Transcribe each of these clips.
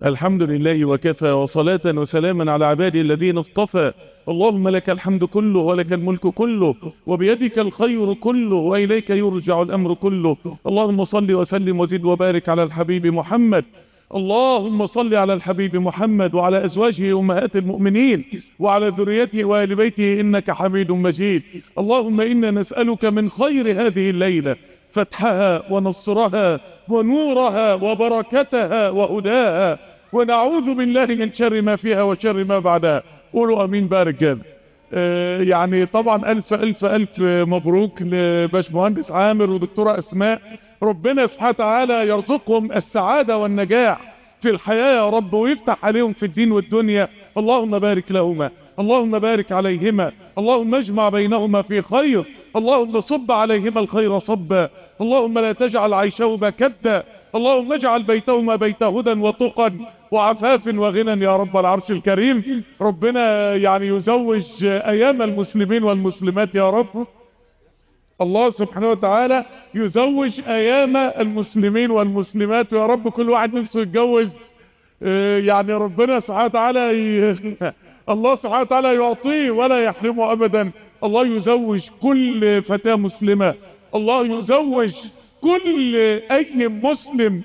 الحمد لله وكفى، وصلاة وسلاما على عباده الذين اصطفى. اللهم لك الحمد كله ولك الملك كله وبيدك الخير كله وإليك يرجع الأمر كله. اللهم صل وسلم وزد وبارك على الحبيب محمد. اللهم صل على الحبيب محمد وعلى أزواجه أمهات المؤمنين وعلى ذريته وآل بيته إنك حميد مجيد. اللهم إنا نسألك من خير هذه الليلة فتحها ونصرها ونورها وبركتها وهداها، ونعوذ بالله من شر ما فيها وشر ما بعدها. قولوا امين بارك جاب. يعني طبعا الف الف الف مبروك لباشمهندس عامر ودكتورة اسماء. ربنا سبحانه وتعالى يرزقهم السعادة والنجاح في الحياة يا رب، ويفتح عليهم في الدين والدنيا. اللهم بارك لهما، اللهم بارك عليهما، اللهم اجمع بينهما في خير، اللهم صب عليهما الخير صبا، اللهم لا تجعل عيشهما كدا، اللهم اجعل بيتهما بيت هدى وتقى وعفاف وغنى يا رب العرش الكريم. ربنا يعني يزوج ايام المسلمين والمسلمات يا رب. الله سبحانه وتعالى يزوج ايام المسلمين والمسلمات يا رب. كل واحد نفسه يتجوز، يعني ربنا سبحانه وتعالى الله سبحانه وتعالى يعطيه ولا يحرمه ابدا. الله يزوج كل فتاة مسلمة، الله يزوج كل اي مسلم،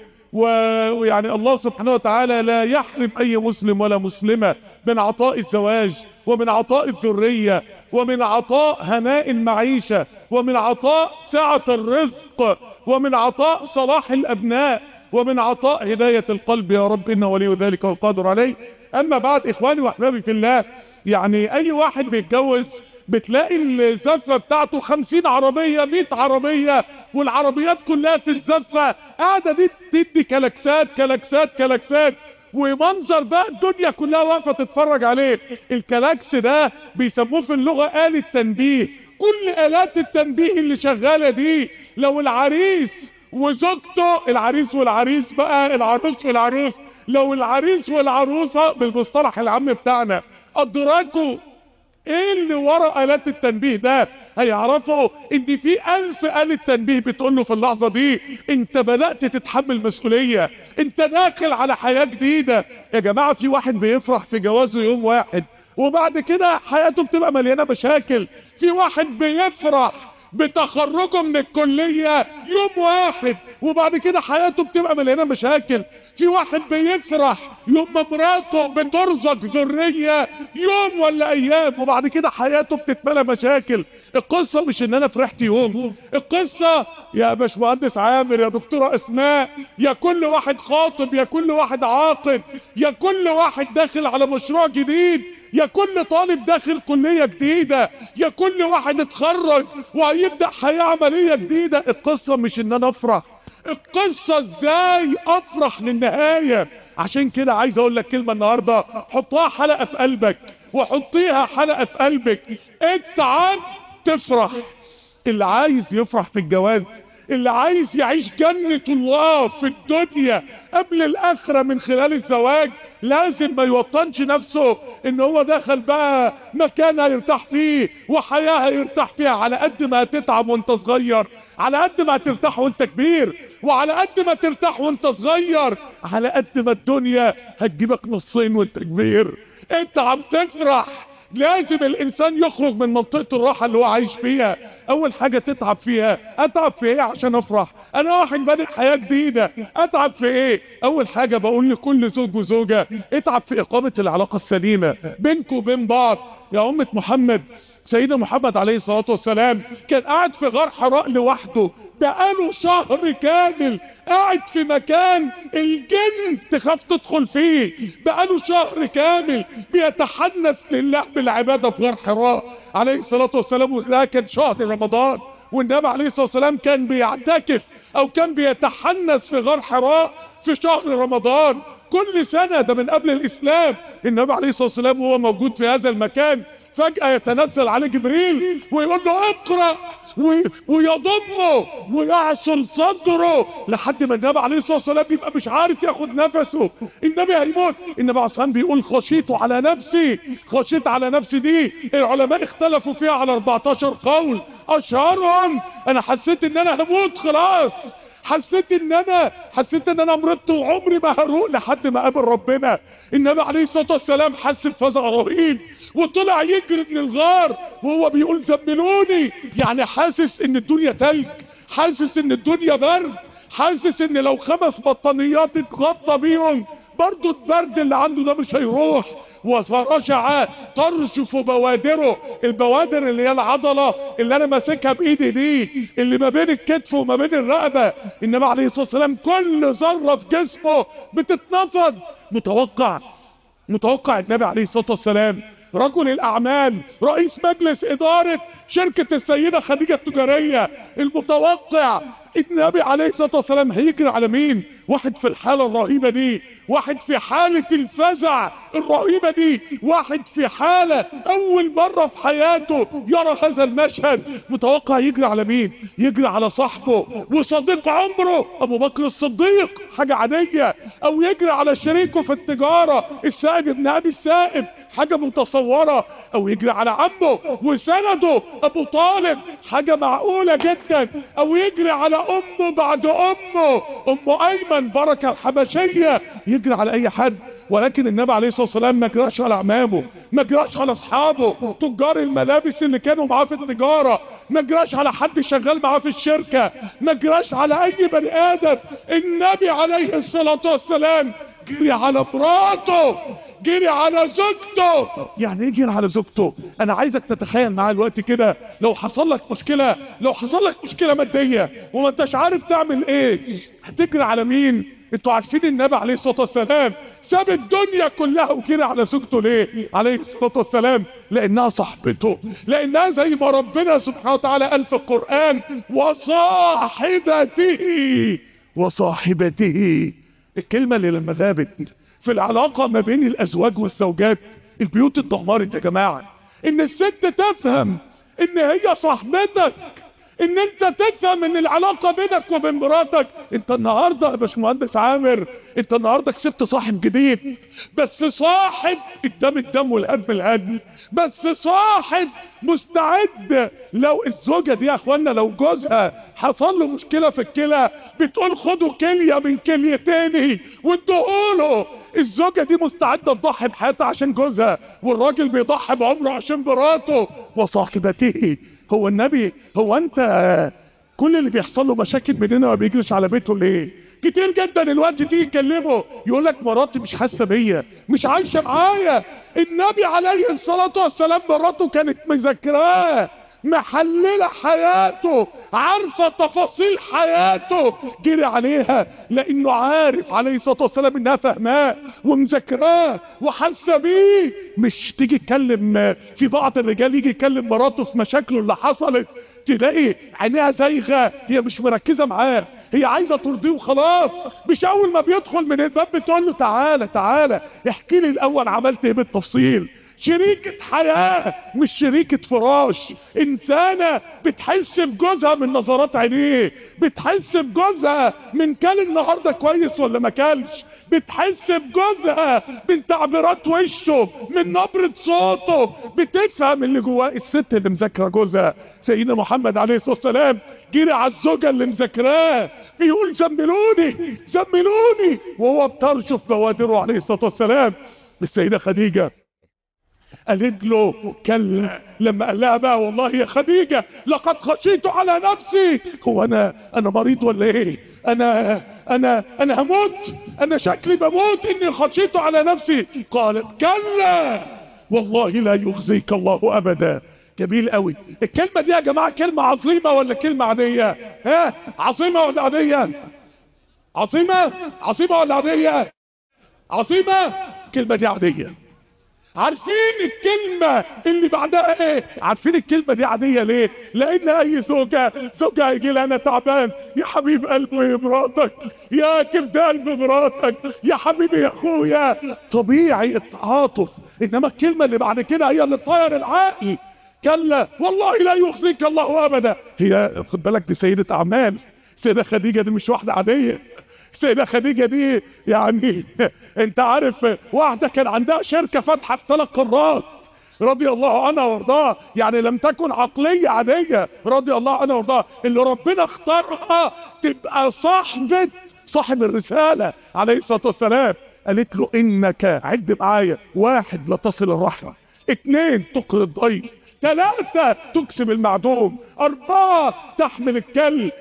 ويعني الله سبحانه وتعالى لا يحرم اي مسلم ولا مسلمة من عطاء الزواج ومن عطاء الذرية ومن عطاء هناء المعيشة ومن عطاء سعة الرزق ومن عطاء صلاح الابناء ومن عطاء هداية القلب يا رب، إنه ولي ذلك والقادر عليه. أما بعد، إخواني وأحبابي في الله، يعني أي واحد بيتجوز بتلاقي الزفة بتاعته 50 عربية 100 عربية، والعربيات كلها في الزفة قاعدة دي تدي كلاكسات كلاكسات كلاكسات، ومنظر بقى الدنيا كلها واقفة تتفرج عليه. الكلاكس ده بيسموه في اللغة آلة تنبيه. كل آلات التنبيه اللي شغالة دي لو العريس وزوجته، العريس والعريس بقى، العروس والعروس، لو العريس والعروسة بالمصطلح العام بتاعنا ادركوا ايه اللي ورا آلات التنبيه ده، هيعرفوا ان في 1000 آلة تنبيه بتقول له في اللحظة دي انت بدأت تتحمل مسؤولية، انت داخل على حياة جديدة. يا جماعة، في واحد بيفرح في جوازه يوم واحد وبعد كده حياته بتبقى مليانة مشاكل. في واحد بيفرح بتخرجه من الكلية يوم واحد وبعد كده حياته بتبقى مليانة مشاكل. في واحد بيفرح يوم ما مراته بترزق ذرية يوم ولا ايام وبعد كده حياته بتتملى مشاكل. القصة مش ان انا فرحت يوم، القصة يا باشمهندس عامر، يا دكتورة اسماء، يا كل واحد خاطب، يا كل واحد عاقد، يا كل واحد داخل على مشروع جديد، يا كل طالب داخل كلية جديدة، يا كل واحد اتخرج وهيبدأ حياة عملية جديدة. القصة مش ان انا افرح، القصة ازاي افرح للنهاية. عشان كده عايز اقول لك كلمة النهاردة، حطها حلقة في قلبك وحطيها حلقة في قلبك. اتعب تفرح. اللي عايز يفرح في الجواز، اللي عايز يعيش جنة الله في الدنيا قبل الاخرة من خلال الزواج، لازم ما يوطنش نفسه ان هو دخل بقى مكان هيرتاح فيه وحياة هيرتاح فيها. على قد ما هتتعب وانت صغير، على قد ما هترتاح وانت كبير، وعلى قد ما ترتاح وانت صغير على قد ما الدنيا هتجيبك نصين وانت كبير. انت عم تفرح. لازم الانسان يخرج من منطقة الراحة اللي هو عايش فيها. اول حاجة تتعب فيها، اتعب في ايه عشان افرح؟ انا واحد بادئ حياة جديدة، اتعب في ايه؟ اول حاجة بقول لكل زوج وزوجة، اتعب في اقامة العلاقة السليمة بينكم وبين بعض. يا امة محمد، سيدنا محمد عليه الصلاة والسلام كان قاعد في غار حراء لوحده، بقاله شهر كامل قاعد في مكان الجن تخاف تدخل فيه، بقاله شهر كامل بيتحنث لله بالعبادة في غار حراء عليه الصلاة والسلام. وده كان شهر رمضان، والنبي عليه الصلاة والسلام كان بيعتكف او كان بيتحنث في غار حراء في شهر رمضان كل سنة. ده من قبل الاسلام. النبي عليه الصلاة والسلام وهو موجود في هذا المكان فجأة يتنزل عليه جبريل ويقول له اقرأ، ويضمه ويعصر صدره لحد ما النبي عليه الصلاة والسلام يبقى مش عارف ياخد نفسه. النبي هيموت. النبي عليه الصلاة والسلام بيقول خشيت على نفسي. خشيت على نفسي دي العلماء اختلفوا فيها على 14 قول، اشهرهم انا حسيت ان انا هموت خلاص، حسيت ان انا مرضت وعمري ما هروق لحد ما قابل ربنا. النبي عليه الصلاة والسلام حس بفزع رهيب وطلع يجري من الغار وهو بيقول زملوني، يعني حاسس ان الدنيا تلج، حاسس ان الدنيا برد، حاسس ان لو 5 بطانيات اتغطى بيهم برضو البرد اللي عنده ده مش هيروح. ورجع ترشف بوادره، البوادر اللي هي العضلة اللي انا ماسكها بايدي دي اللي ما بين الكتف وما بين الرقبة. النبي عليه الصلاة والسلام كل ذرة في جسمه بتتنفض. متوقع النبي عليه الصلاة والسلام رجل الاعمال رئيس مجلس ادارة شركة السيدة خديجة التجارية، المتوقع النبي عليه الصلاة والسلام هيجري على مين؟ واحد في الحالة الرهيبة دي، واحد في حالة الفزع الرهيبة دي، واحد في حالة اول مرة في حياته يرى هذا المشهد. متوقع يجري على مين؟ يجري على صاحبه وصديق عمره ابو بكر الصديق، حاجة عادية. او يجري على شريكه في التجارة السائب ابن ابي السائب، حاجة متصورة. او يجري على عمه وسنده ابو طالب، حاجة معقولة جدا. او يجري على امه بعد امه ام ايمن بركة الحبشية، يجري على اي حد. ولكن النبي عليه الصلاة والسلام ما جراش على عمامه، ما جراش على اصحابه تجار الملابس اللي كانوا معاه في التجارة، ما جراش على حد شغال معاه في الشركة، ما جراش على اي بني ادم. النبي عليه الصلاة والسلام جري على مراته، جري على زوجته. يعني ايه جري على زوجته؟ انا عايزك تتخيل معايا الوقت كده، لو حصل لك مشكلة مادية وما انتش عارف تعمل ايه، هتجري على مين؟ انتوا عارفين النبي عليه الصلاة والسلام ساب الدنيا كلها وجري على زوجته ليه عليه الصلاة والسلام؟ لانها صاحبته، لانها زي ما ربنا سبحانه وتعالى قال في القرآن وصاحبته. الكلمة اللي لما ذابت في العلاقة ما بين الازواج والزوجات البيوت اتدمرت يا جماعة. ان الست تفهم ان هي صاحبتك، ان انت تفهم ان العلاقة بينك وبين مراتك. انت النهاردة يا باشمهندس عامر، انت النهاردة كسبت صاحب جديد، بس صاحب الدم والهدم الهدم، بس صاحب مستعد. لو الزوجة دي يا اخوانا لو جوزها حصل له مشكلة في الكلى بتقول خدوا كلية من كليتين وادوهوله. الزوجة دي مستعدة تضحي بحياتها عشان جوزها، والراجل بيضحي بعمره عشان مراته. وصاحبته، هو النبي، هو انت كل اللي بيحصل له مشاكل مننا ما بيجريش على بيته ليه؟ كتير جدا الوقت تيجي تكلمه يقول لك مراتي مش حاسه بيا، مش عايشه معايا. النبي عليه الصلاه والسلام مراته كانت مذاكراه، محلله حياته، عارفه تفاصيل حياته، جري عليها لانه عارف عليه الصلاه والسلام انها فاهماه ومذاكراه وحاسه بيه. مش تيجي تكلم في بعض الرجال يجي يكلم مراته في مشاكله اللي حصلت تلاقي عينيها زايغه، هي مش مركزه معاه، هي عايزه ترضيه وخلاص. مش اول ما بيدخل من الباب بتقول له تعالى احكي لي الاول عملت ايه بالتفصيل. شريكة حياة مش شريكة فراش. انسانة بتحس بجوزها من نظرات عينيه، بتحس بجوزها من كان النهاردة كويس ولا ما كانش، بتحس بجوزها من تعبيرات وشه، من نبرة صوته، بتفهم اللي جواه. الست اللي مذاكرة جوزها سيدنا محمد عليه الصلاة والسلام جري على الزوجة اللي مذاكراه بيقول زملوني وهو بترشف بوادره عليه الصلاة والسلام. السيدة خديجة قالت له كلا، لما قال لها بقى والله يا خديجة لقد خشيت على نفسي. هو انا مريض ولا ايه؟ انا هموت، انا شكلي بموت اني خشيت على نفسي. قالت كلا والله لا يخزيك الله ابدا. جميل قوي الكلمة دي يا جماعة، كلمة عظيمة ولا كلمة عادية؟ ها، عظيمة ولا عادية؟ عظيمة ولا عادية؟ عظيمة. الكلمة دي عادية. عارفين الكلمة اللي بعدها ايه؟ عارفين الكلمة دي عادية ليه؟ لان اي زوجة يجي لها انا تعبان، يا حبيب قلبي مراتك، يا كبد قلب مراتك، يا حبيبي يا اخويا، طبيعي التعاطف. انما الكلمة اللي بعد كده هي اللي تطير العقل. كلا والله لا يخزيك الله ابدا. هي خد بالك دي سيدة اعمال، سيدة خديجة دي مش واحدة عادية. سيدة خديجة دي يعني انت عارف واحدة كان عندها شركة فاتحة في 3 قارات، رضي الله عنها وارضاها، يعني لم تكن عقلية عادية، رضي الله عنها وارضاها، اللي ربنا اختارها تبقى صاحب الرسالة عليه الصلاة والسلام. قالت له انك، عد معايا: 1 لا تصل الرحمة، 2 تقري الضيف، 3 تكسب المعدوم، 4 تحمل الكل،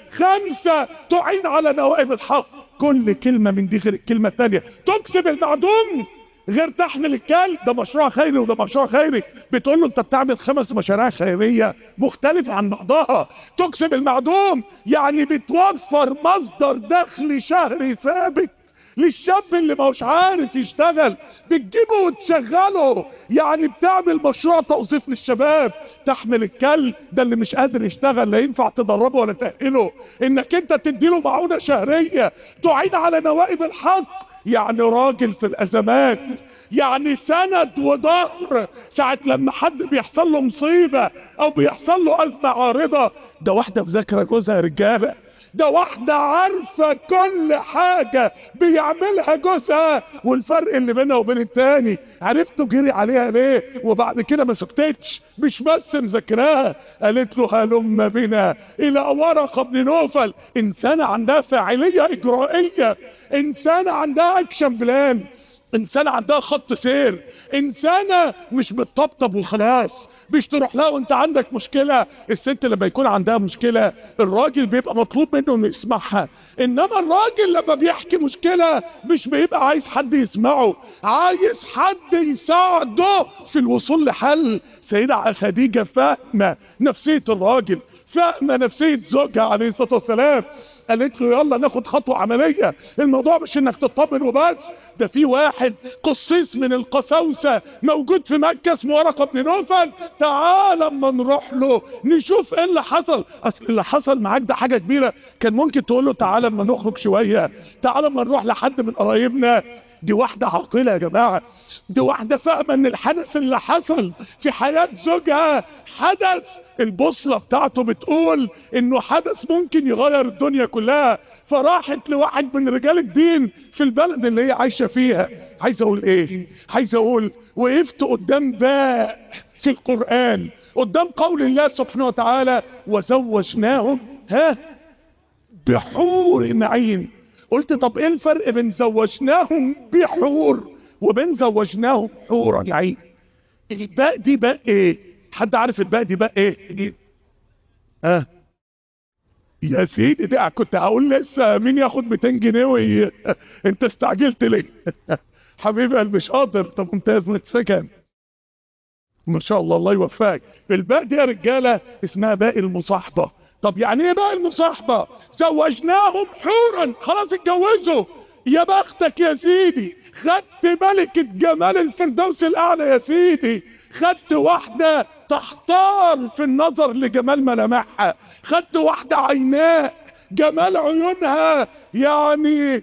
5 تعين على نوائب الحق. كل كلمة من دي غير الكلمة الثانية. تكسب المعدوم غير تحمل الكل، ده مشروع خيري وده مشروع خيري، بتقول له انت بتعمل 5 مشاريع خيرية مختلفة عن بعضها. تكسب المعدوم يعني بتوفر مصدر دخل شهري ثابت للشاب اللي مش عارف يشتغل، بتجيبه وتشغله، يعني بتعمل مشروع توظيف للشباب. تحمل الكل ده اللي مش قادر يشتغل، لا ينفع تدربه ولا تأهله، انك انت تديله معونة شهرية. تعين على نوائب الحق يعني راجل في الازمات، يعني سند وظهر ساعة لما حد بيحصل له مصيبة او بيحصل له ازمة عارضة. ده واحدة مذاكرة جوزها يا رجالة، ده واحدة عارفة كل حاجة بيعملها جوزها والفرق اللي بينها وبين التاني. عرفتوا جري عليها ليه؟ وبعد كده ما سكتتش، مش بس مذاكراها، قالت له هلم بنا الى ورقة بن نوفل. انسانة عندها فاعلية اجرائية، انسانة عندها اكشن بلان، انسانة عندها خط سير، انسانة مش بتطبطب وخلاص، مش تروح لها وانت عندك مشكلة. الست لما يكون عندها مشكلة الراجل بيبقى مطلوب منه انه يسمعها، انما الراجل لما بيحكي مشكلة مش بيبقى عايز حد يسمعه، عايز حد يساعده في الوصول لحل. سيدة خديجة فاهمة نفسية الراجل، فاهمة نفسية زوجها عليه الصلاة والسلام. قالت له يلا ناخد خطوة عملية، الموضوع مش انك تطمن وبس، ده في واحد قصيص من القساوسة موجود في مكة اسمه ورقة بن نوفل، تعال اما نروح له نشوف ايه اللي حصل. اصل اللي حصل معاك ده حاجة كبيرة، كان ممكن تقول له تعال اما نخرج شوية، تعال اما نروح لحد من قرايبنا. دي واحدة عاقلة يا جماعة، دي واحدة فاهمة ان الحدث اللي حصل في حياة زوجها حدث البوصلة بتاعته بتقول انه حدث ممكن يغير الدنيا كلها، فراحت لواحد من رجال الدين في البلد اللي هي عايشة فيها. عايز اقول ايه؟ عايز اقول وقفت قدام باء في القرآن، قدام قول الله سبحانه وتعالى وزوجناهم بحور عين. قلت طب ايه الفرق بين زوجناهم بحور وبين زوجناهم حورا عين؟ الباء دي باء ايه؟ حد عارف الباء دي باء ايه؟ يا سيدي ده كنت هقول لسه مين ياخد 200 جنيه انت استعجلت ليه؟ حبيبي قلبي مش قادر. طب ممتاز، متسكن ما شاء الله، الله يوفقك. الباء دي يا رجاله اسمها باء المصاحبه. طب يعني ايه باء المصاحبه؟ زوجناهم حورا، خلاص اتجوزوا، يا بختك يا سيدي، خدت ملكة جمال الفردوس الاعلى يا سيدي، خدت واحدة تحتار في النظر لجمال ملامحها، خدت واحدة عيناء جمال عيونها يعني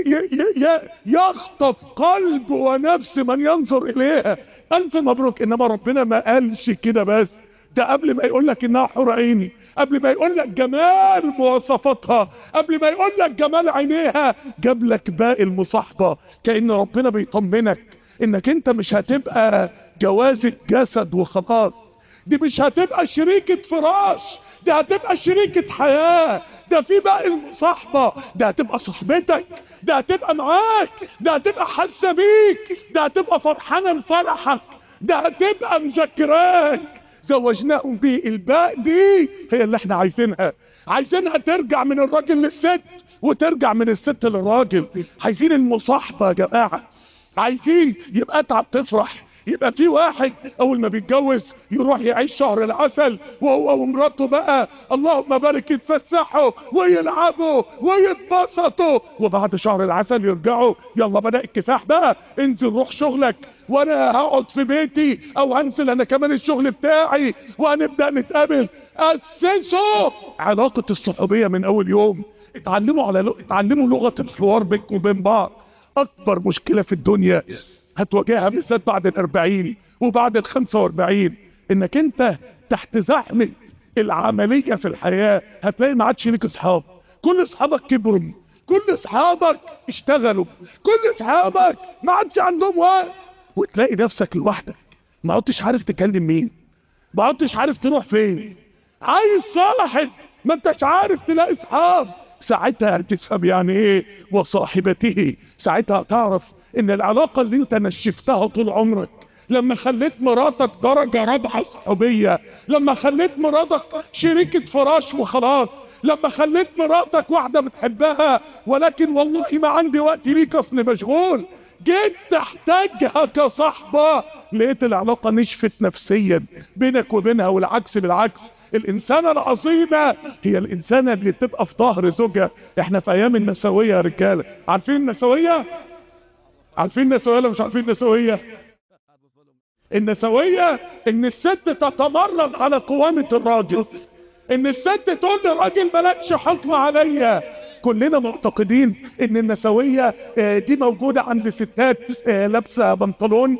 يخطف قلب ونفس من ينظر اليها. الف مبروك. انما ربنا ما قالش كده بس، ده قبل ما يقول لك انها حور عيني، قبل ما يقول لك جمال مواصفاتها، قبل ما يقول لك جمال عينيها، جاب لك باقي المصاحبة. كأن ربنا بيطمنك انك انت مش هتبقى جوازة جسد وخلاص، دي مش هتبقى شريكة فراش، دي هتبقى شريكة حياة، ده في باقي المصاحبة، ده هتبقى صاحبتك، ده هتبقى معاك، ده هتبقى حاسة بيك، ده هتبقى فرحانة لفرحك، ده هتبقى مذكراك. زوجناهم بيه. الباء دي هي اللي احنا عايزينها ترجع من الراجل للست وترجع من الست للراجل. عايزين المصاحبة يا جماعة، عايزين يبقى اتعب تفرح. يبقى في واحد اول ما بيتجوز يروح يعيش شهر العسل وهو ومراته بقى اللهم بارك يتفسحوا ويلعبوا ويتبسطوا، وبعد شهر العسل يرجعوا يلا بدأ الكفاح بقى، انزل روح شغلك وانا هقعد في بيتي او هنزل انا كمان الشغل بتاعي وهنبدأ نتقابل. اسسوا علاقة الصحوبية من اول يوم، اتعلموا لغة الحوار بينكم وبين بعض. اكبر مشكلة في الدنيا هتواجهها بالذات بعد ال40 وبعد ال45 انك انت تحت زحمة العملية في الحياة هتلاقي ما عادش ليك اصحاب، كل اصحابك كبروا، كل اصحابك اشتغلوا، كل اصحابك ما عادش عندهم وقت، وتلاقي نفسك لوحدك ما عدتش عارف تكلم مين، ما عدتش عارف تروح فين، عايز صاحب ما انتش عارف تلاقي اصحاب. ساعتها هتفهم يعني ايه وصاحبته، ساعتها تعرف ان العلاقة اللي انت نشفتها طول عمرك، لما خليت مراتك درجة رابعة صحوبية، لما خليت مراتك شريكة فراش وخلاص، لما خليت مراتك واحدة بتحبها ولكن والله ما عندي وقت ليك اصل مشغول، جيت تحتاجها كصحبة، لقيت العلاقة نشفت نفسيا بينك وبينها. والعكس بالعكس، الانسانة العظيمة هي الانسانة اللي تبقى في ظهر زوجها. احنا في ايام النسوية يا رجالة، عارفين النسوية؟ عارفين النسوية ولا مش عارفين النسوية؟ النسوية ان الست تتمرد على قوامة الراجل، ان الست تقول للراجل مالكش حكم عليا. كلنا معتقدين ان النسوية دي موجودة عند ستات لابسة بنطلون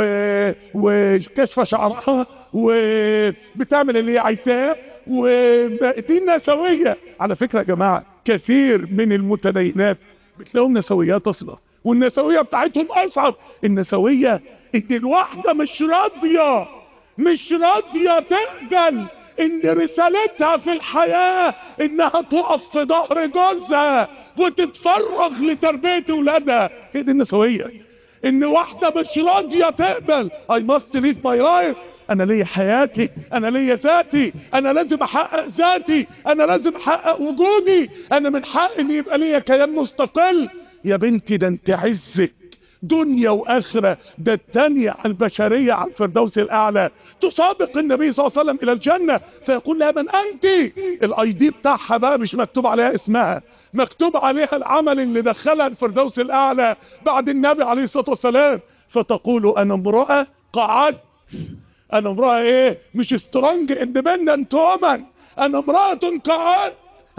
وكشفة شعرها وبتعمل اللي هي عايزاه، ودي النسوية. على فكرة يا جماعة، كثير من المتدينات بتلاقيهم نسويات اصلا، والنسوية بتاعتهم اصعب. النسوية ان الواحدة مش راضية تقبل ان رسالتها في الحياة انها تقف في ظهر جوزها وتتفرغ لتربية اولادها. هي دي النسوية، ان واحدة مش راضية تقبل I must live my life، انا ليا حياتي، انا ليا ذاتي، انا لازم احقق ذاتي، انا لازم احقق وجودي، انا من حق ان يبقى ليا كيان مستقل. يا بنتي ده انت عزك دنيا واخره، ده الثانية على البشرية على الفردوس الاعلى، تسابق النبي صلى الله عليه وسلم الى الجنة فيقول لها من انت؟ الاي دي بتاعها بقى مش مكتوب عليها اسمها، مكتوب عليها العمل اللي دخلها الفردوس الاعلى بعد النبي عليه الصلاة والسلام، فتقول انا امرأة قعدت، انا امرأة ايه؟ مش سترونج اندبندنت وومن، انا امرأة قعدت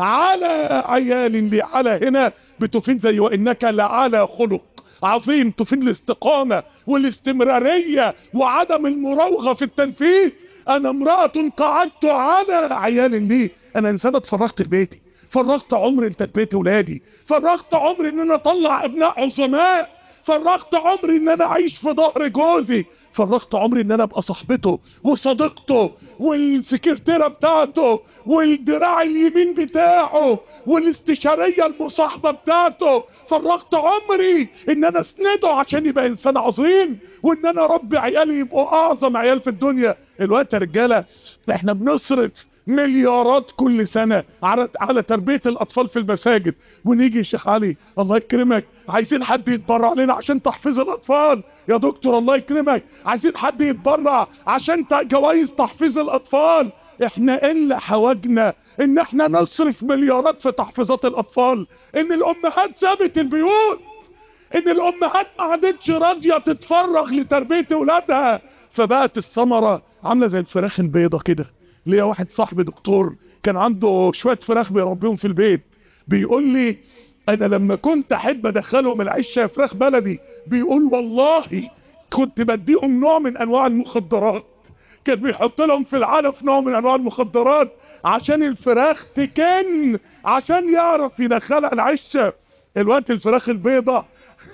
على عيال لي. على هنا بتفيد زي وانك لعلى خلق عظيم، تفيد الاستقامة والاستمرارية وعدم المراوغة في التنفيذ. انا امرأة قعدت على عيال لي، انا انسانة اتفرغت لبيتي، فرغت عمري لتربية ولادي، فرغت عمري ان انا اطلع ابناء عظماء، فرغت عمري ان انا اعيش في ظهر جوزي، فرغت عمري ان انا ابقى صاحبته وصديقته والسكرتيرة بتاعته والدراع اليمين بتاعه والاستشارية المصاحبة بتاعته، فرغت عمري ان انا اسنده عشان يبقى انسان عظيم، وان انا ربي عيالي يبقوا اعظم عيال في الدنيا. الوقت يا رجالة احنا بنصرف مليارات كل سنة على تربية الاطفال في المساجد، ونيجي الشيخ علي الله يكرمك عايزين حد يتبرع لنا عشان تحفيظ الاطفال، يا دكتور الله يكرمك عايزين حد يتبرع عشان جوائز تحفيظ الاطفال. احنا الا حوجنا ان احنا نصرف مليارات في تحفيظات الاطفال، ان الامهات سابت البيوت، ان الامهات ما عادتش راضية تتفرغ لتربية اولادها، فبقت الثمرة عاملة زي الفراخ البيضة كده. ليا واحد صاحبي دكتور كان عنده شوية فراخ بيربيهم في البيت، بيقول لي انا لما كنت احب ادخلهم العشة فراخ بلدي، بيقول والله كنت بديهم نوع من انواع المخدرات، كان بيحط لهم في العلف نوع من انواع المخدرات عشان الفراخ تكن، عشان يعرف يدخلها العشة. الوقت الفراخ البيضة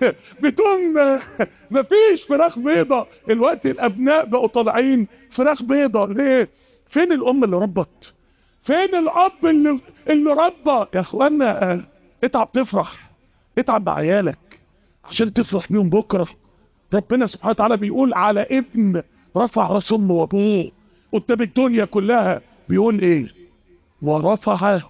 بتقوم مفيش فراخ بيضة، الوقت الابناء بقوا طالعين فراخ بيضة. ليه؟ فين الام اللي ربت؟ فين الاب اللي ربى؟ يا اخوانا اتعب تفرح، اتعب بعيالك عشان تفرح بيهم بكرة. ربنا سبحانه وتعالى بيقول على ابن رفع راس امه وابوه قدام الدنيا كلها، بيقول ايه؟ ورفع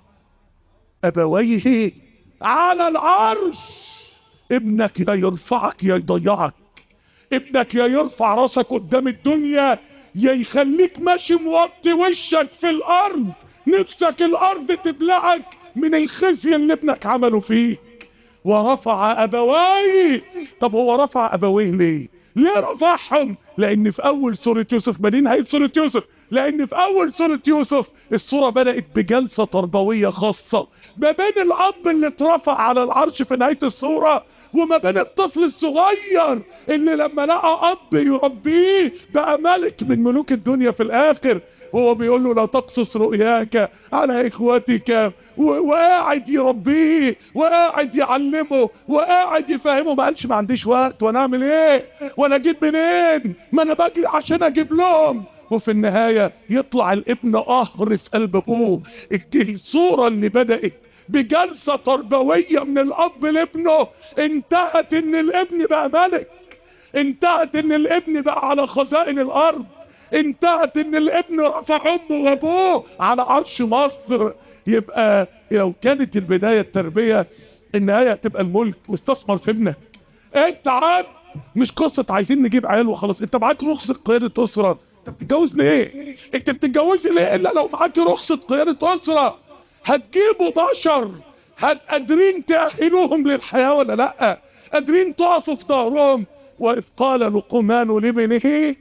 ابويه على العرش. ابنك يا يرفعك يا يضيعك، ابنك يا يرفع راسك قدام الدنيا يا يخليك ماشي موطي وشك في الارض، نفسك الارض تبلعك من الخزي اللي ابنك عمله فيك. ورفع ابويه. طب هو رفع ابويه ليه؟ ليه رفعهم؟ لان في اول سورة يوسف، ما دي نهاية سورة يوسف، لان في اول سورة يوسف السورة بدأت بجلسة تربوية خاصة ما بين الاب اللي اترفع على العرش في نهاية السورة وما بين الطفل الصغير اللي لما لقى اب يربيه بقى ملك من ملوك الدنيا في الاخر. وهو بيقول له لا تقصص رؤياك على اخوتك، وقاعد يربيه وقاعد يعلمه وقاعد يفهمه. ما قالش ما عنديش وقت وانا اعمل ايه وانا اجيب منين، ما انا باجي عشان اجيب لهم. وفي النهاية يطلع الابن قهر في قلب ابوه. الصورة اللي بدأت بجلسة تربوية من الاب لابنه انتهت ان الابن بقى ملك، انتهت ان الابن بقى على خزائن الارض، انتهت ان الابن رفع امه وابوه على عرش مصر. يبقى لو كانت البداية التربية، النهاية تبقى الملك. واستثمر في ابنك. انت عارف مش قصة عايزين نجيب عيال وخلاص. انت معاك رخصة قيادة اسرة، انت بتتجوز ليه؟ انت بتتجوز ليه الا لو معاك رخصة قيادة اسرة؟ هتجيبوا بشر قادرين تأهلوهم للحياة ولا لا؟ قادرين تقفوا في ظهرهم؟ وإذ قال لقمان لابنه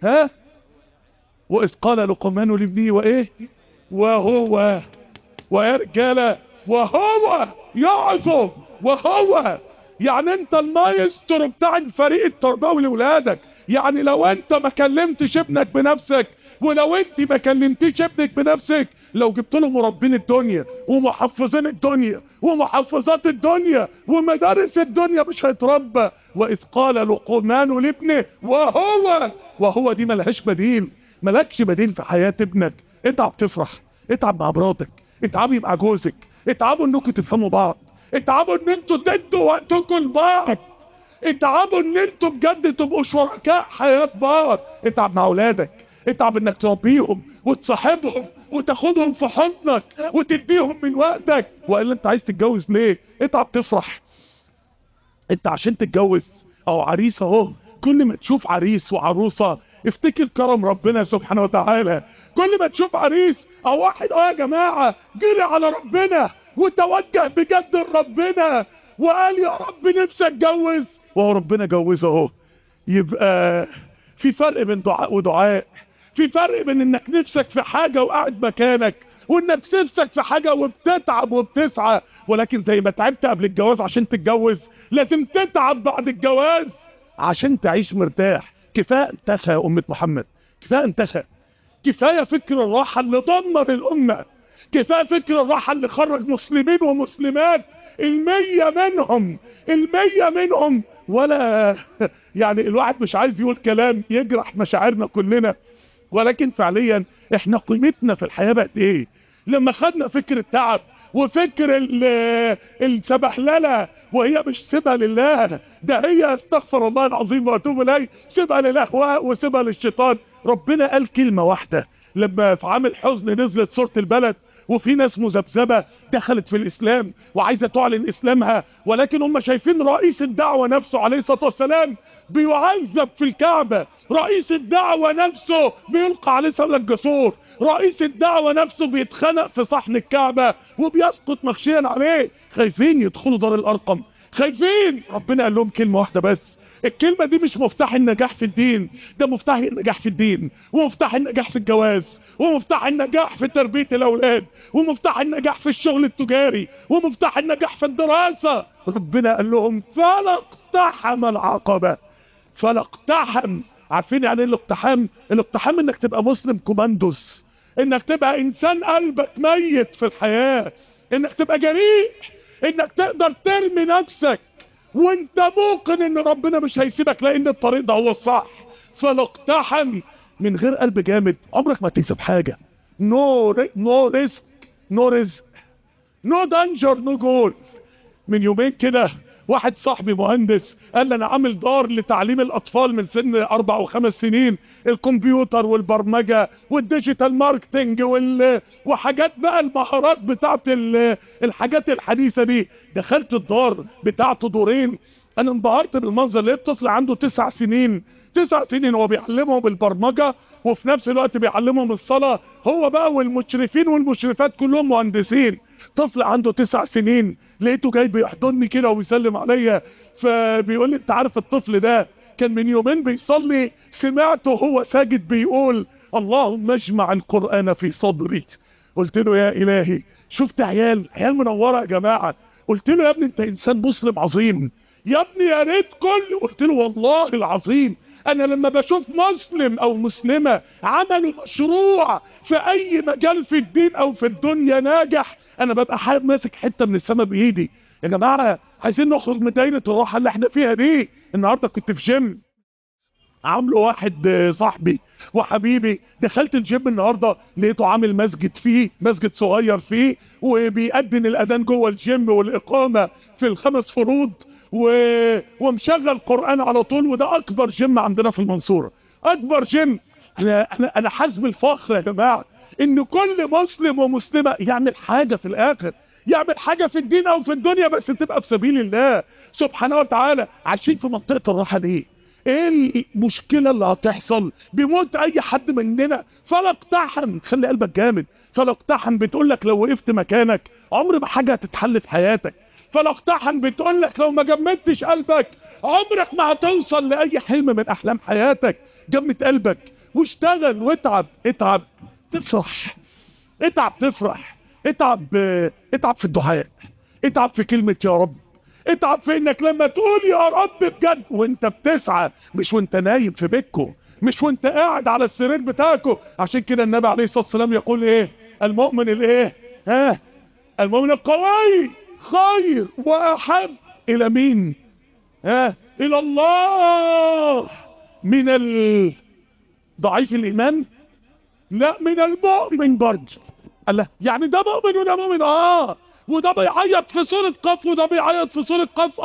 وإذ قال لقمان لابنه وهو ويا رجاله وهو يعظم. وهو يعني انت المايسترو بتاع الفريق التربوي لاولادك. يعني لو انت ما كلمتش ابنك بنفسك، ولو انت ما كلمتيش ابنك بنفسك، لو جبت له مربين الدنيا ومحفظين الدنيا ومحفظات الدنيا ومدارس الدنيا مش هيتربى. واذ قال لقمان لابنه وهو دي ملهاش بديل. ملكش بديل في حياة ابنك. اتعب تفرح، اتعب مع مراتك، اتعبي مع جوزك، اتعبوا انكم تفهموا بعض، اتعبوا ان انتوا تدوا وقتكم لبعض، اتعبوا ان انتوا بجد تبقوا شركاء حياة بعض. اتعب مع اولادك، اتعب انك تربيهم وتصاحبهم وتاخدهم في حضنك وتديهم من وقتك. والا انت عايز تتجوز ليه؟ اتعب تفرح. انت عشان تتجوز او عريس اهو، كل ما تشوف عريس وعروسة افتكر كرم ربنا سبحانه وتعالى. كل ما تشوف عريس او واحد يا جماعة جري على ربنا وتوجه بجد لربنا وقال يا رب نفسي اتجوز، وهو ربنا جوزه اهو. يبقى في فرق بين دعاء ودعاء. في فرق بين انك نفسك في حاجة وقاعد مكانك، وانك نفسك في حاجة وبتتعب وبتسعى. ولكن زي ما تعبت قبل الجواز عشان تتجوز، لازم تتعب بعد الجواز عشان تعيش مرتاح. كفاية انتخى يا أمة محمد، كفاية انتخى. كفاية فكر الراحة اللي دمر الأمة. كفاية فكر الراحة اللي خرج مسلمين ومسلمات المية منهم ولا يعني الواحد مش عايز يقول كلام يجرح مشاعرنا كلنا، ولكن فعليا احنا قيمتنا في الحياة بقت ايه لما خدنا فكر التعب وفكر السبحلله. وهي مش سيبها لله، ده هي استغفر الله العظيم واتوب اليه، سيبها للاهواء وسيبها للشيطان. ربنا قال كلمة واحدة لما في عام الحزن نزلت سورة البلد، وفي ناس مذبذبة دخلت في الاسلام وعايزة تعلن اسلامها، ولكن هم شايفين رئيس الدعوة نفسه عليه الصلاة والسلام بيعذب في الكعبة، رئيس الدعوة نفسه بيلقى عليه سلة جسور، رئيس الدعوة نفسه بيتخنق في صحن الكعبة وبيسقط مخشيا عليه. خايفين يدخلوا دار الارقم، خايفين. ربنا قال لهم كلمة واحدة بس. الكلمة دي مش مفتاح النجاح في الدين، ده مفتاح النجاح في الدين، ومفتاح النجاح في الجواز، ومفتاح النجاح في تربية الاولاد، ومفتاح النجاح في الشغل التجاري، ومفتاح النجاح في الدراسة. ربنا قال لهم فلا اقتحم العقبة. فلا اقتحم. عارفين يعني ايه الاقتحام؟ الاقتحام انك تبقى مسلم كوماندوس، انك تبقى انسان قلبك ميت في الحياة، انك تبقى جريء، انك تقدر ترمي نفسك وانت موقن ان ربنا مش هيسيبك لان الطريق ده هو الصح. فلا اقتحم. من غير قلب جامد عمرك ما تكسب حاجة. نو ريسك نو رزق، نو دانجر نو جول. من يومين كده واحد صاحبي مهندس قال لي انا عامل دار لتعليم الاطفال من سن 4 و5 سنين الكمبيوتر والبرمجة والديجيتال ماركتنج وحاجات بقى المهارات بتاعت الحاجات الحديثة دي. دخلت الدار بتاعته دورين، انا انبهرت بالمنظر. لقيت طفل عنده 9 سنين، 9 سنين هو بيعلمهم بالبرمجة وفي نفس الوقت بيعلمهم الصلاة. هو بقى والمشرفين والمشرفات كلهم مهندسين. طفل عنده 9 سنين لقيته جاي بيحضني كده وبيسلم عليا، فبيقول لي انت عارف الطفل ده كان من يومين بيصلي سمعته هو ساجد بيقول اللهم اجمع القرآن في صدري. قلت له يا الهي. شفت عيال منورة يا جماعة. قلت له يا ابني انت انسان مسلم عظيم يا ابني، يا ريت قلت له والله العظيم انا لما بشوف مسلم او مسلمة عملوا مشروع في اي مجال في الدين او في الدنيا ناجح، انا ببقى حابب ماسك حتة من السماء بايدي. يا جماعة عايزين نخرج من دايرة الراحة اللي احنا فيها دي. النهاردة كنت في جيم عامله واحد صاحبي وحبيبي، دخلت الجيم النهارده لقيته عامل مسجد فيه، مسجد صغير فيه، وبيأذن الاذان جوه الجيم والاقامه في الخمس فروض ومشغل قرآن على طول. وده اكبر جيم عندنا في المنصورة، اكبر جيم. انا حاسس بالفخر يا جماعه ان كل مسلم ومسلمه يعمل حاجه في الاخر، يعمل حاجه في الدين او في الدنيا، بس تبقى في سبيل الله سبحانه وتعالى. عايشين في منطقه الراحه دي، ايه المشكلة اللي هتحصل؟ بيموت اي حد مننا فلا اقتحم. خلي قلبك جامد. فلا اقتحم بتقول لك لو وقفت مكانك عمر ما حاجة هتتحل في حياتك. فلا اقتحم بتقول لك لو ما جمدتش قلبك عمرك ما هتوصل لاي حلم من احلام حياتك. جمد قلبك واشتغل واتعب. اتعب تفرح، اتعب تفرح، اتعب. اتعب في الدعاء، اتعب في كلمة يا رب، اتعب في انك لما تقول يا رب بجد وانت بتسعى، مش وانت نايم في بيتكو، مش وانت قاعد على السرير بتاعكو. عشان كده النبي عليه الصلاة والسلام يقول ايه؟ المؤمن الايه؟ المؤمن القوي خير واحب الى مين؟ الى الله من ضعيف الايمان؟ لا، من المؤمن برضه. الله، يعني ده مؤمن وده مؤمن وده بيعيط في سورة قاف وده بيعيط في سورة قاف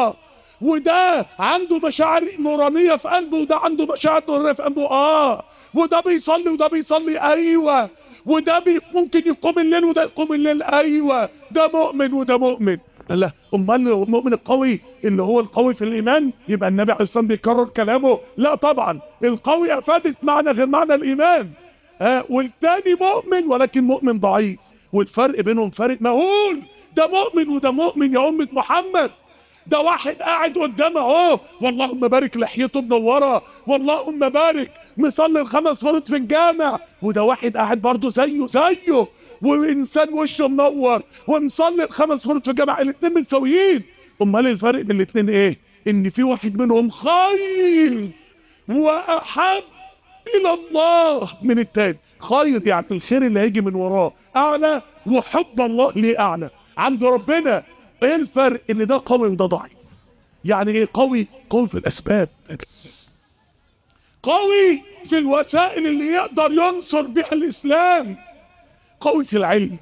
وده عنده مشاعر نورانية في قلبه وده عنده مشاعر نورانية في قلبه وده بيصلي وده بيصلي ايوه، وده ممكن يقوم الليل وده يقوم الليل ايوه، ده مؤمن وده مؤمن. لا، امال المؤمن القوي اللي هو القوي في الايمان يبقى النبي عليه الصلاه والسلام بيكرر كلامه؟ لا طبعا، القوي افادت معنى غير معنى الايمان. والتاني مؤمن ولكن مؤمن ضعيف، والفرق بينهم فرق مهول. ده مؤمن وده مؤمن يا أمة محمد. ده واحد قاعد قدامه واللهم بارك لحيته منوره، واللهم بارك مصلي الخمس فرض في الجامع، وده واحد قاعد برضه زيه وانسان وشه منور ومصلي الخمس فرض في الجامع. الاثنين متساويين. امال الفرق بين الاثنين ايه؟ ان في واحد منهم خير واحب الى الله من التاني. خير يعني الخير اللي هيجي من وراه اعلى، وحب الله ليه اعلى عند ربنا. ايه الفرق؟ ان ده قوي وده ضعيف. يعني ايه قوي؟ قوي في الاسباب، قوي في الوسائل اللي يقدر ينصر بها الاسلام، قوي في العلم،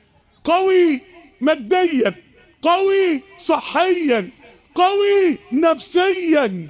قوي ماديا، قوي صحيا، قوي نفسيا،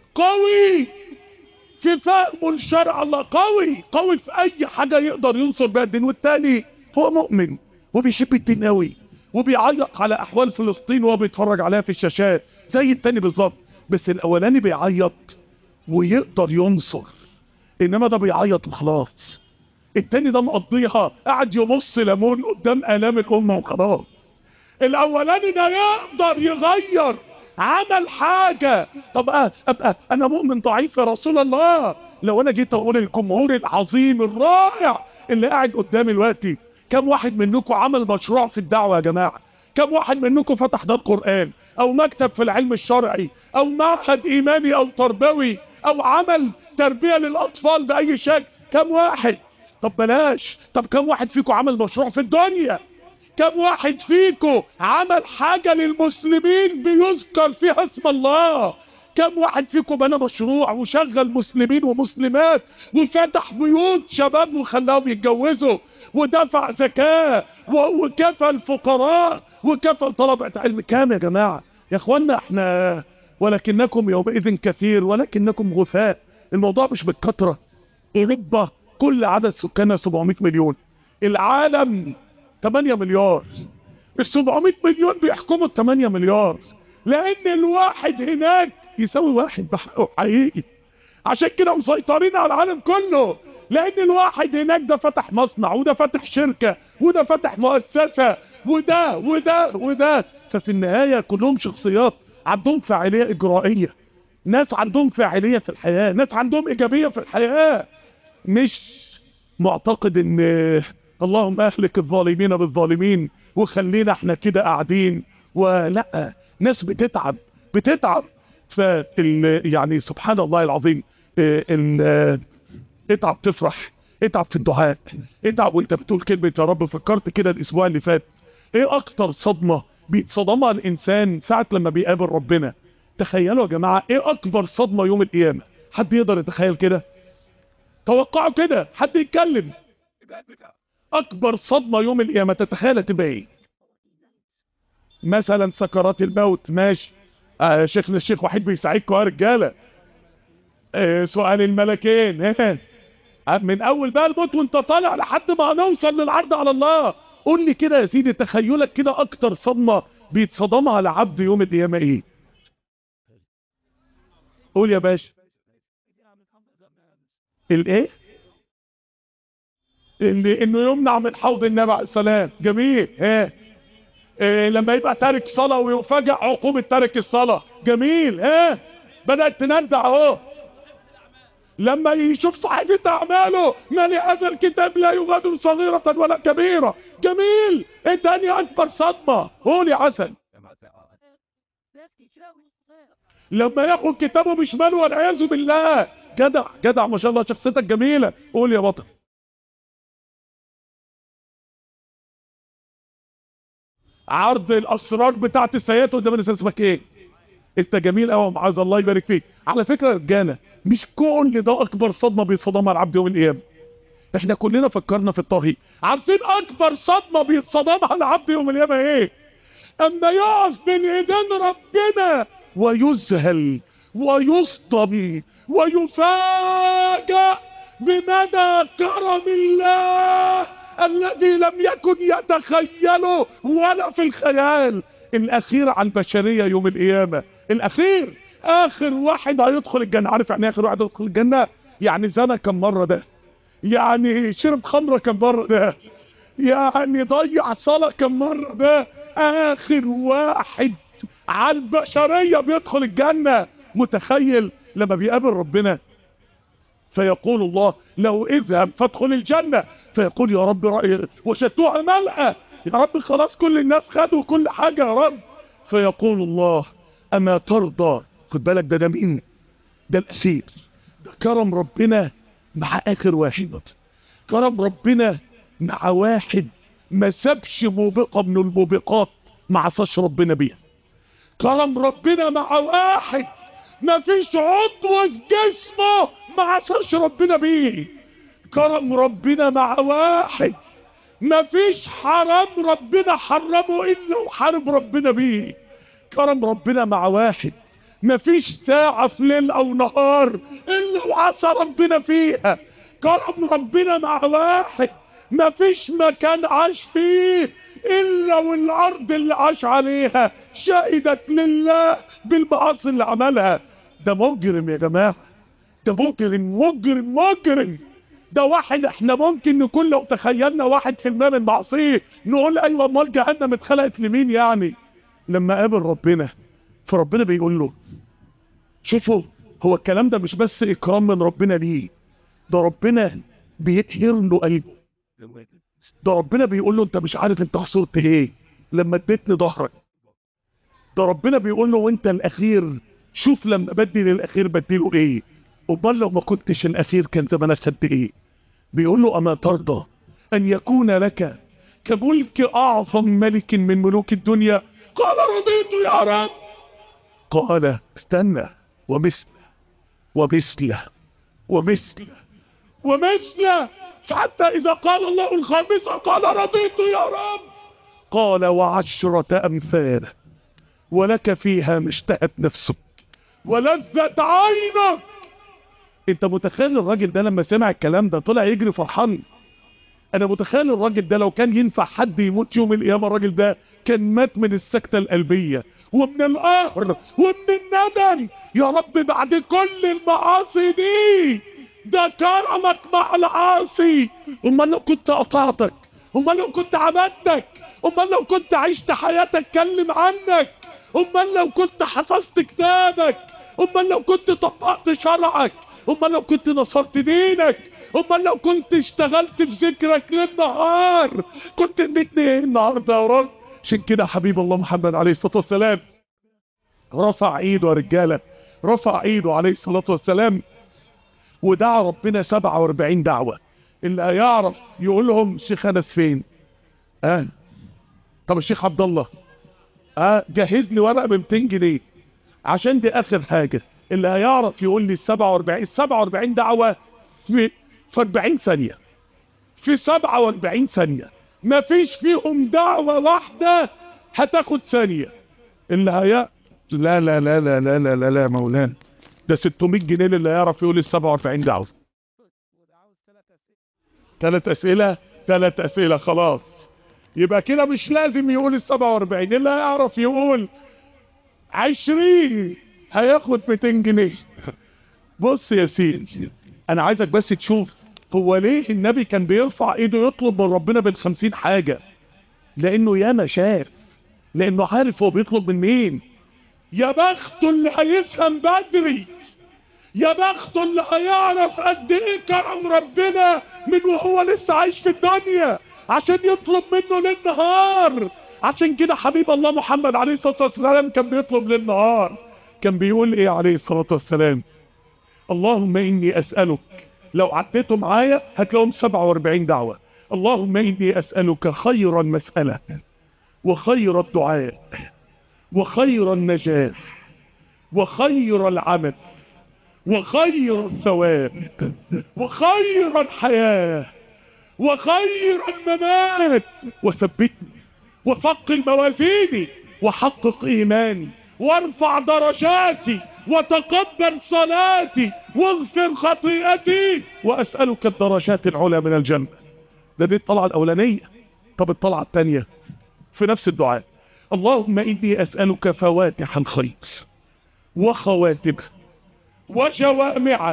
قوي في فهم الشرع الله، قوي في اي حاجة يقدر ينصر بها الدين. والتاني هو مؤمن وبيحب الدين قوي وبيعيط على احوال فلسطين وهو بيتفرج عليها في الشاشات زي التاني بالظبط، بس الاولاني بيعيط ويقدر ينصر، انما ده بيعيط وخلاص. التاني ده مقضيها قاعد يمص ليمون قدام الام الامه وخلاص. الاولاني ده يقدر يغير، عمل حاجة. طب ابقى انا مؤمن ضعيف يا رسول الله؟ لو انا جيت اقول الجمهور العظيم الرائع اللي قاعد قدامي دلوقتي، كم واحد منكم عمل مشروع في الدعوة يا جماعة؟ كم واحد منكم فتح دار قرآن او مكتب في العلم الشرعي او معهد ايماني او تربوي او عمل تربية للاطفال باي شكل؟ كم واحد؟ طب بلاش، طب كم واحد فيكم عمل مشروع في الدنيا؟ كم واحد فيكم عمل حاجة للمسلمين بيذكر فيها اسم الله؟ كم واحد فيكم بنى مشروع وشغل مسلمين ومسلمات وفتح بيوت شباب وخلاهم يتجوزوا ودفع زكاة وكفى الفقراء وكفى طلبة علم؟ كام يا جماعة؟ يا اخوانا احنا ولكنكم يومئذ كثير ولكنكم غثاء. الموضوع مش بالكثرة. اوروبا كل عدد سكانها 700 مليون، العالم 8 مليار، ال 700 مليون بيحكموا ال 8 مليار، لان الواحد هناك يساوي واحد بحقه حقيقي. عشان كده مسيطرين على العالم كله، لان الواحد هناك ده فتح مصنع وده فتح شركة وده فتح مؤسسة وده وده وده. ففي النهاية كلهم شخصيات عندهم فاعلية اجرائية، ناس عندهم فاعلية في الحياة، ناس عندهم ايجابية في الحياة. مش معتقد ان اللهم اهلك الظالمين بالظالمين وخلينا احنا كده قاعدين. ولا، ناس بتتعب يعني سبحان الله العظيم، اتعب تفرح، اتعب في الدعاء، اتعب وانت بتقول كلمة يا رب. فكرت كده الاسبوع اللي فات، ايه اكتر صدمة بيتصدمها الانسان ساعة لما بيقابل ربنا؟ تخيلوا يا جماعة ايه اكبر صدمة يوم القيامة؟ حد يقدر يتخيل كده؟ توقعوا كده، حد يتكلم. اكبر صدمة يوم القيامة تتخيل تبقى ايه؟ مثلا سكرات الموت، ماشي. شيخنا الشيخ وحيد بيساعدكم يا رجالة. سؤال الملكين، من اول بقى الموت وانت طالع لحد ما هنوصل للعرض على الله. قول لي كده يا سيدي، تخيلك كده اكتر صدمة بيتصدمها العبد يوم القيامة ايه؟ قول يا باشا. الايه؟ انه يمنع من حوض النبي عليه السلام. جميل. لما يبقى تارك صلاة ويفاجئ عقوبة تارك الصلاة. جميل. بدأت تندع اهو. لما يشوف صحيفة اعماله ما لهذا الكتاب لا يغادر صغيرة ولا كبيرة. جميل. ايه تاني اكبر صدمة؟ قول يا حسن. لما ياخد كتابه بشماله والعياذ بالله. جدع جدع، ما شاء الله شخصيتك جميلة. قول يا بطل. عرض الاسرار بتاعت السيئات قدام الناس. اسمك ايه؟ انت جميل قوي، معاذ الله يبارك فيك. على فكره يا رجاله، مش كل ده اكبر صدمه بيتصدمها العبد يوم القيامه. احنا كلنا فكرنا في الطريق. عارفين اكبر صدمه بيتصدمها العبد يوم القيامه ايه؟ اما يقف بين ايدين ربنا ويذهل ويصطم ويفاجأ بمدى كرم الله الذي لم يكن يتخيله ولا في الخيال. الاخير على البشرية يوم القيامة، الاخير، اخر واحد هيدخل الجنة. عارف يعني اخر واحد هيدخل الجنة؟ يعني زنا كم مرة ده؟ يعني شرب خمرة كم مرة ده؟ يعني ضيع صلاة كم مرة ده؟ اخر واحد على البشرية بيدخل الجنة. متخيل لما بيقابل ربنا فيقول الله لو اذهب فادخل الجنة، فيقول يا رب وجدتها ملأى، يا رب خلاص كل الناس خدوا كل حاجة يا رب. فيقول الله اما ترضى. خد بالك، ده مين؟ ده الاسير. ده كرم ربنا مع اخر واحد. كرم ربنا مع واحد ما سابش موبقة من الموبقات ما عصاش ربنا بيها. كرم ربنا مع واحد ما فيش عضو في جسمه ما عصاش ربنا بيه. كرم ربنا مع واحد ما فيش حرام ربنا حرمه الا وحارب ربنا بيه. كرم ربنا مع واحد ما فيش ساعة في ليل او نهار الا وعصى ربنا فيها. كرم ربنا مع واحد ما فيش مكان عاش فيه الا والارض اللي عاش عليها شهدت لله بالمعاصي اللي عملها. ده مجرم يا جماعة، ده مجرم مجرم مجرم. ده واحد احنا ممكن نكون لو تخيلنا 1% من معصيه نقول ايوه امال جهنم اتخلقت لمين يعني. لما قابل ربنا فربنا بيقول له شوفوا، هو الكلام ده مش بس اكرام من ربنا ليه، ده ربنا بيطهر له قلبه. ده ربنا بيقول له انت مش عارف انت خسرت ايه لما اديتني ظهرك. ده ربنا بيقول له وانت الاخير شوف لما بدي للاخير بديله ايه، امال لو ما كنتش الاخير كان زمانك خدت ايه. بيقول له اما ترضى ان يكون لك كملك اعظم ملك من ملوك الدنيا؟ قال رضيت يا رب. قال استنى، ومثله ومثله ومثله ومثله، حتى اذا قال الله الخامسة قال رضيت يا رب. قال وعشرة امثاله ولك فيها ما اشتهت نفسك ولذت عينك. انت متخيل الراجل ده لما سمع الكلام ده طلع يجري فرحان؟ انا متخيل الراجل ده لو كان ينفع حد يموت يوم القيامة الراجل ده كان مات من السكتة القلبية ومن القهر ومن الندم. يا رب بعد كل المعاصي دي ده كرمك مع العاصي. امال لو كنت قطعتك، امال لو كنت عبدتك، امال لو كنت عشت حياتك اتكلم عنك، امال لو كنت حفظت كتابك، امال لو كنت طبقت شرعك، امال لو كنت نصرت دينك، امال لو كنت اشتغلت في ذكرك للنهار كنت اديتني ايه النهارده يا رب. عشان كده حبيب الله محمد عليه الصلاه والسلام رفع ايده يا رجاله رفع ايده عليه الصلاة والسلام ودعا ربنا 47 دعوة. اللي هيعرف يقول لهم الشيخ انس فين؟ طب الشيخ عبد الله جهز لي ورقة ب 200 جنيه عشان دي اخر حاجة. اللي هيعرف يقول لي 47 دعوة في 40 ثانية، في 47 ثانية ما فيش فيهم دعوة واحدة هتاخد ثانية. اللي لا لا لا لا لا لا لا لا مولانا، ده 600 جنيه اللي يعرف يقول ال 47 دعوة. 3 أسئلة خلاص، يبقى كده مش لازم يقول ال 47، اللي هيعرف يقول 20 هياخد 200 جنيه. بص يا سيدي، انا عايزك بس تشوف هو ليه النبي كان بيرفع ايده يطلب من ربنا بال50 حاجة. لانه ياما شاف، لانه عارف هو بيطلب من مين. يا بخته اللي هيفهم بدري، يا بخته اللي هيعرف قد ايه كرم ربنا من وهو لسه عايش في الدنيا عشان يطلب منه ليل نهار. عشان كده حبيب الله محمد عليه الصلاة والسلام كان بيطلب ليل نهار. كان بيقول ايه عليه الصلاة والسلام؟ اللهم اني اسألك، لو عديتوا معايا هتلاقوهم 47 دعوة. اللهم اني اسألك خير المسألة وخير الدعاء وخير النجاة وخير العمل وخير الثواب وخير الحياة وخير الممات، وثبتني وثقل موازيني وحقق ايماني وارفع درجاتي وتقبل صلاتي واغفر خطيئتي واسألك الدرجات العلى من الجنة. دي الطلعة الاولانية. طب الطلعة الثانية في نفس الدعاء، اللهم اني اسألك فواتح الخير وخواتمه وجوامعه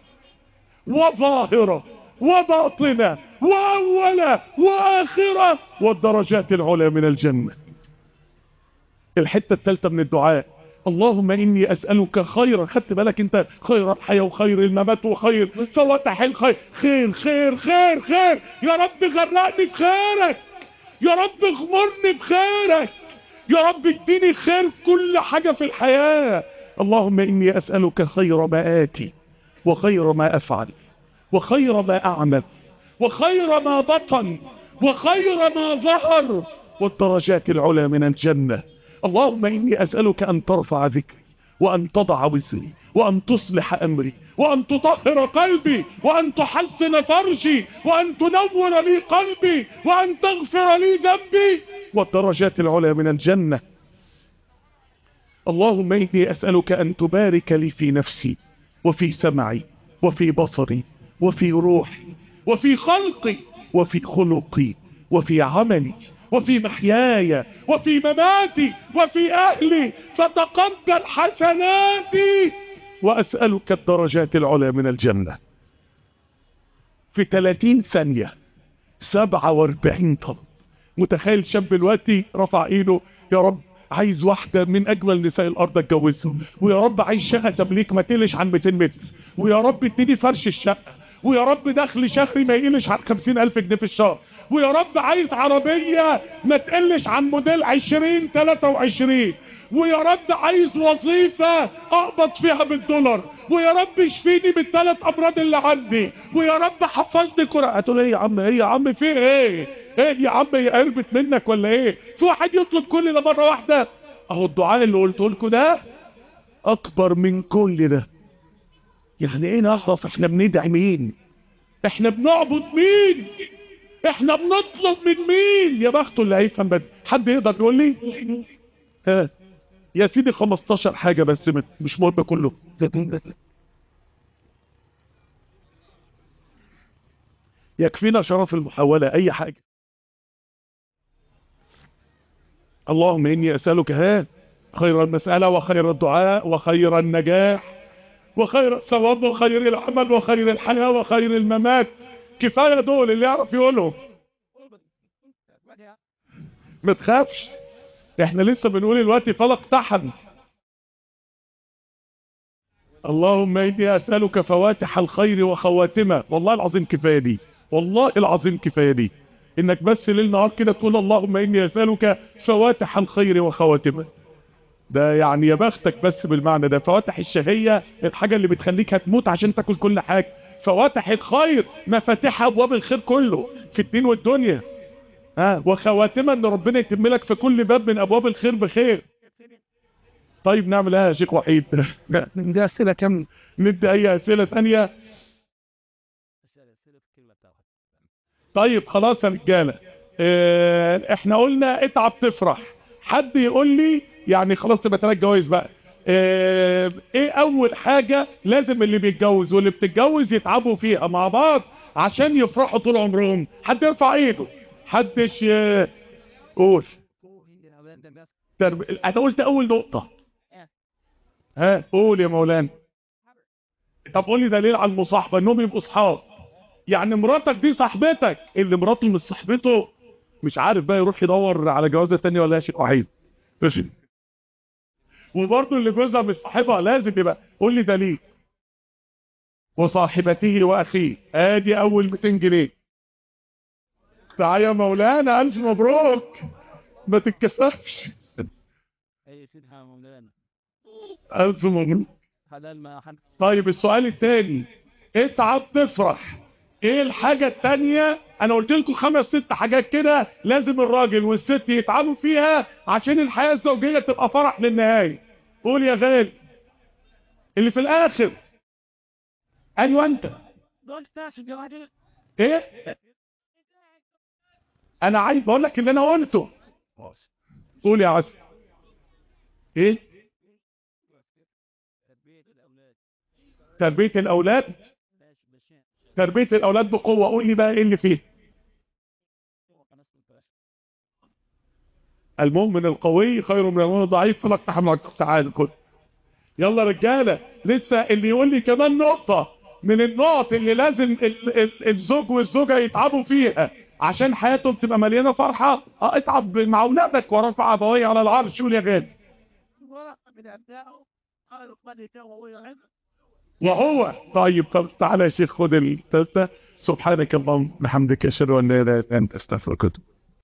وظاهرة وباطنة وأولى وآخرة والدرجات العلى من الجنة. الحتة الثالثة من الدعاء، اللهم إني أسألك خيرا، خدت بالك انت، خير الحياة وخير الممات وخير فواتح الخير، خير خير خير خير. يا رب غرقني بخيرك، يا رب اغمرني بخيرك، يا رب اديني خير في كل حاجة في الحياة. اللهم إني أسألك خير ما آتي وخير ما أفعل وخير ما أعمل وخير ما بطن وخير ما ظهر والدرجات العلى من الجنة. اللهم إني أسألك أن ترفع ذكري وأن تضع وزري وأن تصلح أمري وأن تطهر قلبي وأن تحسن فرجي وأن تنور لي قلبي وأن تغفر لي ذنبي والدرجات العلى من الجنة. اللهم إني أسألك أن تبارك لي في نفسي وفي سمعي وفي بصري وفي روحي وفي خلقي وفي خلقي وفي عملي وفي محياي وفي مماتي وفي أهلي، فتقبل حسناتي وأسألك الدرجات العلى من الجنة. في 30 ثانية 47 طلب. متخيل شاب دلوقتي رفع ايده، يا رب عايز واحدة من اجمل نساء الارض اتجوزها، ويا رب عايز شقة تمليك ما تقلش عن 200 متر، ويا رب اديني فرش الشقة، ويا رب دخل شهري ما يقلش عن 50,000 جنيه في الشهر، ويا رب عايز عربية ما تقلش عن موديل 2023، ويا رب عايز وظيفة اقبض فيها بالدولار، ويا رب اشفيني من 3 امراض اللي عندي، ويا رب حفظني قرآن. هتقول ايه يا عم، ايه يا عم، في ايه يا عم، هي قربت منك ولا ايه؟ في واحد يطلب كل ده مرة واحدة؟ اهو الدعاء اللي قلته لكم ده اكبر من كل ده. يعني ايه نعرف احنا بندعي مين، احنا بنعبد مين، احنا بنطلب من مين؟ يا بخته اللي هيفهم بدري. حد يقدر يقول لي؟ ها يا سيدي 15 حاجة بس، مش مهم كله. يكفينا شرف المحاولة، اي حاجة. اللهم اني اسألك خير المسألة وخير الدعاء وخير النجاح وخير الثواب وخير العمل وخير الحياة وخير الممات. كفاية دول اللي يعرف يقولهم. ما تخافش، احنا لسه بنقول الوقت فلق تحن. اللهم اني اسألك فواتح الخير وخواتمه. والله العظيم كفاية دي، والله العظيم كفاية دي، انك بس ليل نهار كده تقول اللهم اني اسألك فواتح الخير وخواتمه. ده يعني يا بختك بس بالمعنى ده. فواتح الشهية الحاجة اللي بتخليك هتموت عشان تاكل كل حاجة. فواتح الخير مفاتيح ابواب الخير كله في الدين والدنيا. وخواتمها ان ربنا يتم لك في كل باب من ابواب الخير بخير. طيب نعمل ايه يا شيخ وحيد؟ ندي اسئله كم؟ ندي اي اسئله ثانيه؟ طيب خلاص يا رجاله، احنا قلنا اتعب تفرح. حد يقول لي يعني خلاص تبقى 3 جوائز بقى. ايه اول حاجه لازم اللي بيتجوز واللي بتتجوز يتعبوا فيها مع بعض عشان يفرحوا طول عمرهم؟ حد يرفع ايده. حدش قول. انا قلت اول نقطه. قول يا مولانا. طب قول لي دليل على المصاحبه انهم يبقوا اصحاب. يعني مراتك دي صاحبتك، اللي مراته مش صاحبته مش عارف بقى يروح يدور على جوازه تانية ولا يا شيخ وحيد. ماشي. وبرضه اللي جوزها مش صاحبها لازم يبقى. قول لي دليل. وصاحبته واخيه، ادي اول 200 جنيه. تعال يا مولانا، الف مبروك، ما تتكسفش. الف مبروك. طيب السؤال الثاني، اتعب تفرح، ايه الحاجة التانية؟ انا قلت لكم 5 6 حاجات كده لازم الراجل والست يتعبوا فيها عشان الحياة الزوجية تبقى فرح للنهاية. قول يا غالي اللي في الاخر. ايوه انت. ايه؟ انا عايز بقول لك اللي انا قلته. قول يا عسل. ايه؟ تربية الاولاد. تربية الاولاد بقوة. قول لي بقى ايه اللي فيه. المؤمن القوي خير من المؤمن الضعيف، فلا اقتحم لك. تعال خد. يلا رجاله، لسه اللي يقول لي كمان نقطة من النقط اللي لازم الزوج والزوجة يتعبوا فيها عشان حياتهم تبقى مليانة فرحة. اتعب مع اولادك. ورفع ابويه على العرش. قول يا غالي. وهو طيب. طب تعالى يا شيخ خد الثالثة. سبحانك اللهم بحمدك اشهد ان لا اله الا انت استغفرك.